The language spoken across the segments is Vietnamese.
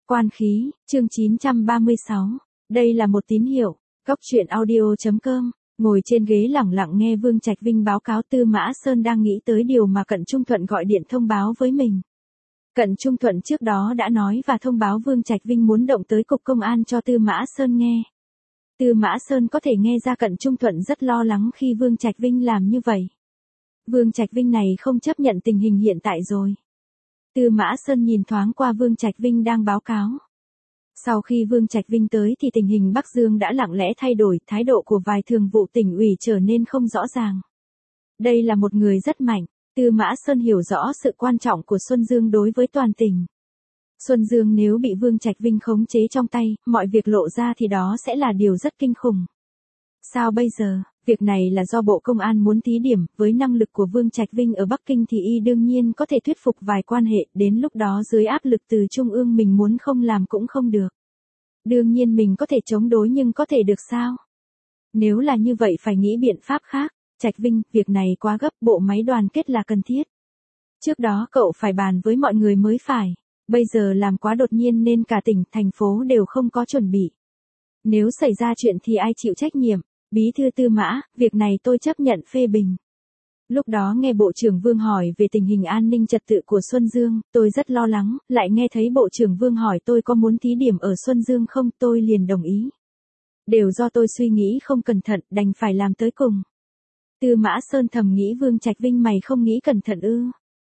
Quan khí, chương 936. Đây là một tín hiệu. Cóc truyện audio.com. Ngồi trên ghế lẳng lặng nghe Vương Trạch Vinh báo cáo, Tư Mã Sơn đang nghĩ tới điều mà Cận Trung Thuận gọi điện thông báo với mình. Cận Trung Thuận trước đó đã nói và thông báo Vương Trạch Vinh muốn động tới cục công an cho Tư Mã Sơn nghe. Tư Mã Sơn có thể nghe ra Cận Trung Thuận rất lo lắng khi Vương Trạch Vinh làm như vậy. Vương Trạch Vinh này không chấp nhận tình hình hiện tại rồi. Tư Mã Sơn nhìn thoáng qua Vương Trạch Vinh đang báo cáo. Sau khi Vương Trạch Vinh tới thì tình hình Bắc Dương đã lặng lẽ thay đổi, thái độ của vài thường vụ tỉnh ủy trở nên không rõ ràng. Đây là một người rất mạnh, Tư Mã Sơn hiểu rõ sự quan trọng của Xuân Dương đối với toàn tỉnh. Xuân Dương nếu bị Vương Trạch Vinh khống chế trong tay, mọi việc lộ ra thì đó sẽ là điều rất kinh khủng. Sao bây giờ? Việc này là do Bộ Công an muốn thí điểm, với năng lực của Vương Trạch Vinh ở Bắc Kinh thì y đương nhiên có thể thuyết phục vài quan hệ, đến lúc đó dưới áp lực từ Trung ương mình muốn không làm cũng không được. Đương nhiên mình có thể chống đối nhưng có thể được sao? Nếu là như vậy phải nghĩ biện pháp khác. Trạch Vinh, việc này quá gấp, bộ máy đoàn kết là cần thiết. Trước đó cậu phải bàn với mọi người mới phải. Bây giờ làm quá đột nhiên nên cả tỉnh, thành phố đều không có chuẩn bị. Nếu xảy ra chuyện thì ai chịu trách nhiệm? Bí thư Tư Mã, việc này tôi chấp nhận phê bình. Lúc đó nghe Bộ trưởng Vương hỏi về tình hình an ninh trật tự của Xuân Dương, tôi rất lo lắng, lại nghe thấy Bộ trưởng Vương hỏi tôi có muốn thí điểm ở Xuân Dương không, tôi liền đồng ý. Đều do tôi suy nghĩ không cẩn thận, đành phải làm tới cùng. Tư Mã Sơn thầm nghĩ Vương Trạch Vinh mày không nghĩ cẩn thận ư?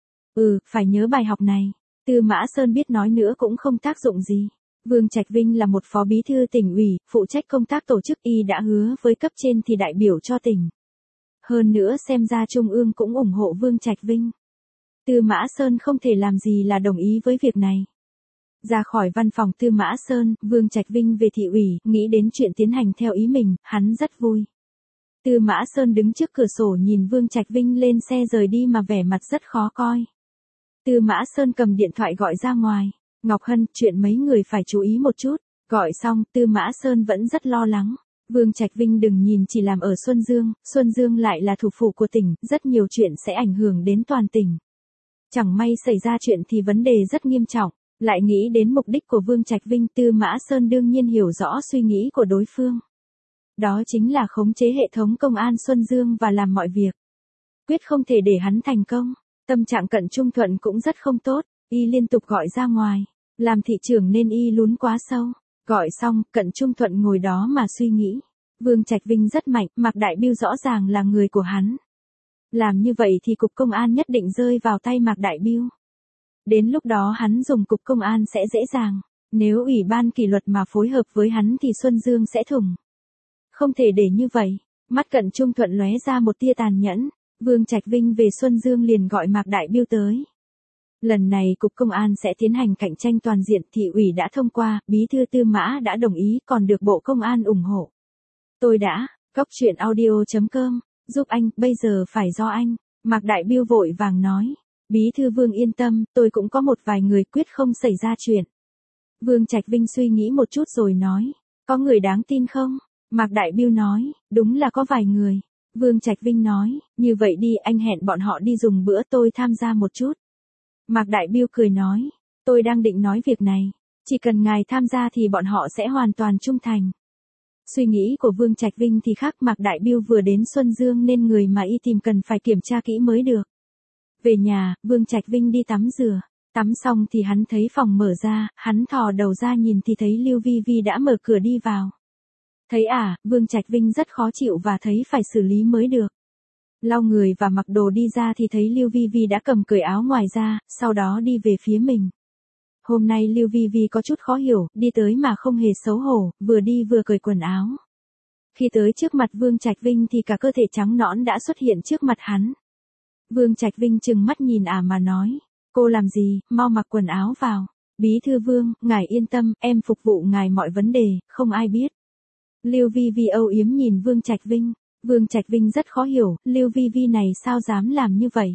Phải nhớ bài học này. Tư Mã Sơn biết nói nữa cũng không tác dụng gì. Vương Trạch Vinh là một phó bí thư tỉnh ủy, phụ trách công tác tổ chức, y đã hứa với cấp trên thì đại biểu cho tỉnh. Hơn nữa xem ra Trung ương cũng ủng hộ Vương Trạch Vinh. Tư Mã Sơn không thể làm gì là đồng ý với việc này. Ra khỏi văn phòng Tư Mã Sơn, Vương Trạch Vinh về thị ủy, nghĩ đến chuyện tiến hành theo ý mình, hắn rất vui. Tư Mã Sơn đứng trước cửa sổ nhìn Vương Trạch Vinh lên xe rời đi mà vẻ mặt rất khó coi. Tư Mã Sơn cầm điện thoại gọi ra ngoài. Ngọc Hân, chuyện mấy người phải chú ý một chút. Gọi xong, Tư Mã Sơn vẫn rất lo lắng. Vương Trạch Vinh đừng nhìn chỉ làm ở Xuân Dương lại là thủ phủ của tỉnh, rất nhiều chuyện sẽ ảnh hưởng đến toàn tỉnh. Chẳng may xảy ra chuyện thì vấn đề rất nghiêm trọng. Lại nghĩ đến mục đích của Vương Trạch Vinh, Tư Mã Sơn đương nhiên hiểu rõ suy nghĩ của đối phương. Đó chính là khống chế hệ thống công an Xuân Dương và làm mọi việc. Quyết không thể để hắn thành công. Tâm trạng Cận Trung Thuận cũng rất không tốt, y liên tục gọi ra ngoài. Làm thị trưởng nên y lún quá sâu. Gọi xong, Cận Trung Thuận ngồi đó mà suy nghĩ. Vương Trạch Vinh rất mạnh, Mạc Đại Bưu rõ ràng là người của hắn. Làm như vậy thì cục công an nhất định rơi vào tay Mạc Đại Bưu. Đến lúc đó hắn dùng cục công an sẽ dễ dàng. Nếu ủy ban kỷ luật mà phối hợp với hắn thì Xuân Dương sẽ thủng. Không thể để như vậy. Mắt Cận Trung Thuận lóe ra một tia tàn nhẫn. Vương Trạch Vinh về Xuân Dương liền gọi Mạc Đại Bưu tới. Lần này cục công an sẽ tiến hành cạnh tranh toàn diện, thị ủy đã thông qua, bí thư Tư Mã đã đồng ý, còn được Bộ Công an ủng hộ. Tôi đã, cóc truyện audio.com, giúp anh, bây giờ phải do anh. Mạc Đại Bưu vội vàng nói. Bí thư Vương yên tâm, tôi cũng có một vài người quyết không xảy ra chuyện. Vương Trạch Vinh suy nghĩ một chút rồi nói. Có người đáng tin không? Mạc Đại Bưu nói, đúng là có vài người. Vương Trạch Vinh nói, như vậy đi, anh hẹn bọn họ đi dùng bữa, tôi tham gia một chút. Mạc Đại Bưu cười nói, tôi đang định nói việc này, chỉ cần ngài tham gia thì bọn họ sẽ hoàn toàn trung thành. Suy nghĩ của Vương Trạch Vinh thì khác, Mạc Đại Bưu vừa đến Xuân Dương nên người mà y tìm cần phải kiểm tra kỹ mới được. Về nhà, Vương Trạch Vinh đi tắm rửa, tắm xong thì hắn thấy phòng mở ra, hắn thò đầu ra nhìn thì thấy Lưu Vi Vi đã mở cửa đi vào. Thấy Vương Trạch Vinh rất khó chịu và thấy phải xử lý mới được. Lau người và mặc đồ đi ra thì thấy Lưu Vi Vi đã cầm cởi áo ngoài ra, sau đó đi về phía mình. Hôm nay Lưu Vi Vi có chút khó hiểu, đi tới mà không hề xấu hổ, vừa đi vừa cởi quần áo. Khi tới trước mặt Vương Trạch Vinh thì cả cơ thể trắng nõn đã xuất hiện trước mặt hắn. Vương Trạch Vinh trừng mắt nhìn mà nói, cô làm gì, mau mặc quần áo vào. Bí thư Vương, ngài yên tâm, em phục vụ ngài mọi vấn đề, không ai biết. Lưu Vi Vi âu yếm nhìn Vương Trạch Vinh. Vương Trạch Vinh rất khó hiểu, Lưu Vi Vi này sao dám làm như vậy?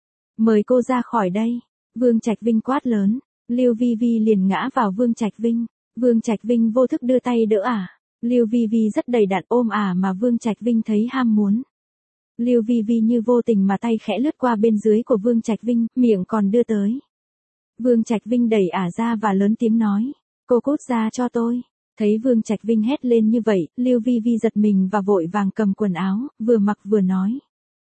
Mời cô ra khỏi đây. Vương Trạch Vinh quát lớn. Lưu Vi Vi liền ngã vào Vương Trạch Vinh. Vương Trạch Vinh vô thức đưa tay đỡ Lưu Vi Vi rất đầy đặn ôm mà Vương Trạch Vinh thấy ham muốn. Lưu Vi Vi như vô tình mà tay khẽ lướt qua bên dưới của Vương Trạch Vinh, miệng còn đưa tới. Vương Trạch Vinh đẩy ra và lớn tiếng nói. Cô cút ra cho tôi. Thấy Vương Trạch Vinh hét lên như vậy, Lưu Vi Vi giật mình và vội vàng cầm quần áo, vừa mặc vừa nói.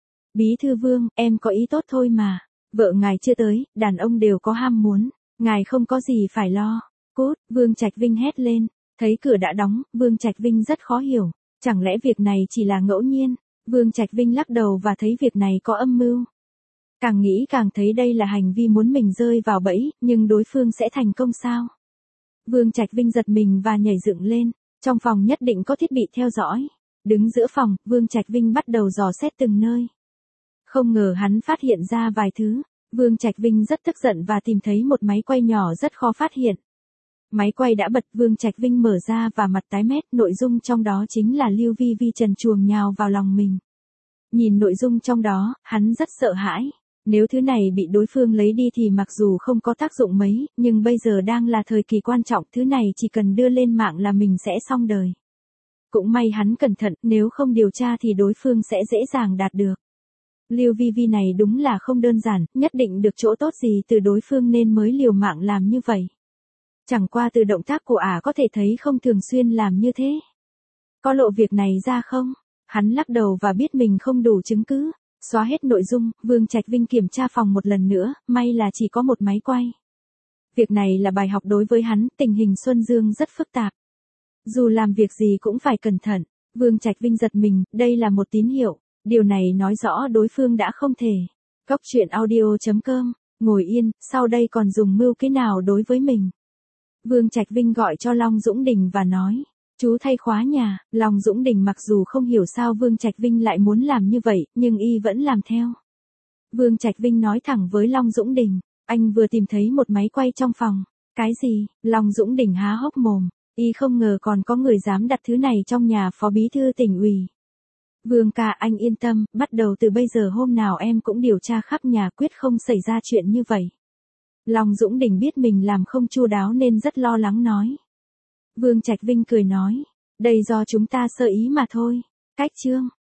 Bí thư Vương, em có ý tốt thôi mà. Vợ ngài chưa tới, đàn ông đều có ham muốn. Ngài không có gì phải lo. Cút, Vương Trạch Vinh hét lên. Thấy cửa đã đóng, Vương Trạch Vinh rất khó hiểu. Chẳng lẽ việc này chỉ là ngẫu nhiên? Vương Trạch Vinh lắc đầu và thấy việc này có âm mưu. Càng nghĩ càng thấy đây là hành vi muốn mình rơi vào bẫy, nhưng đối phương sẽ thành công sao? Vương Trạch Vinh giật mình và nhảy dựng lên. Trong phòng nhất định có thiết bị theo dõi. Đứng giữa phòng, Vương Trạch Vinh bắt đầu dò xét từng nơi. Không ngờ hắn phát hiện ra vài thứ. Vương Trạch Vinh rất tức giận và tìm thấy một máy quay nhỏ rất khó phát hiện. Máy quay đã bật, Vương Trạch Vinh mở ra và mặt tái mét, nội dung trong đó chính là Lưu Vi Vi trần truồng nhào vào lòng mình. Nhìn nội dung trong đó, hắn rất sợ hãi. Nếu thứ này bị đối phương lấy đi thì mặc dù không có tác dụng mấy, nhưng bây giờ đang là thời kỳ quan trọng, thứ này chỉ cần đưa lên mạng là mình sẽ xong đời. Cũng may hắn cẩn thận, nếu không điều tra thì đối phương sẽ dễ dàng đạt được. Lưu Vi Vi này đúng là không đơn giản, nhất định được chỗ tốt gì từ đối phương nên mới liều mạng làm như vậy. Chẳng qua từ động tác của ả có thể thấy không thường xuyên làm như thế. Có lộ việc này ra không? Hắn lắc đầu và biết mình không đủ chứng cứ. Xóa hết nội dung, Vương Trạch Vinh kiểm tra phòng một lần nữa, may là chỉ có một máy quay. Việc này là bài học đối với hắn, tình hình Xuân Dương rất phức tạp. Dù làm việc gì cũng phải cẩn thận. Vương Trạch Vinh giật mình, đây là một tín hiệu. Điều này nói rõ đối phương đã không thể. Cóc truyện audio.com, ngồi yên, sau đây còn dùng mưu kế nào đối với mình. Vương Trạch Vinh gọi cho Long Dũng Đình và nói. Chú thay khóa nhà. Long Dũng Đình mặc dù không hiểu sao Vương Trạch Vinh lại muốn làm như vậy, nhưng y vẫn làm theo. Vương Trạch Vinh nói thẳng với Long Dũng Đình. Anh vừa tìm thấy một máy quay trong phòng. Cái gì? Long Dũng Đình há hốc mồm. Y không ngờ còn có người dám đặt thứ này trong nhà phó bí thư tỉnh ủy. Vương ca, anh yên tâm, bắt đầu từ bây giờ hôm nào em cũng điều tra khắp nhà, quyết không xảy ra chuyện như vậy. Long Dũng Đình biết mình làm không chu đáo nên rất lo lắng nói. Vương Trạch Vinh cười nói. Đây do chúng ta sơ ý mà thôi. Cách chương.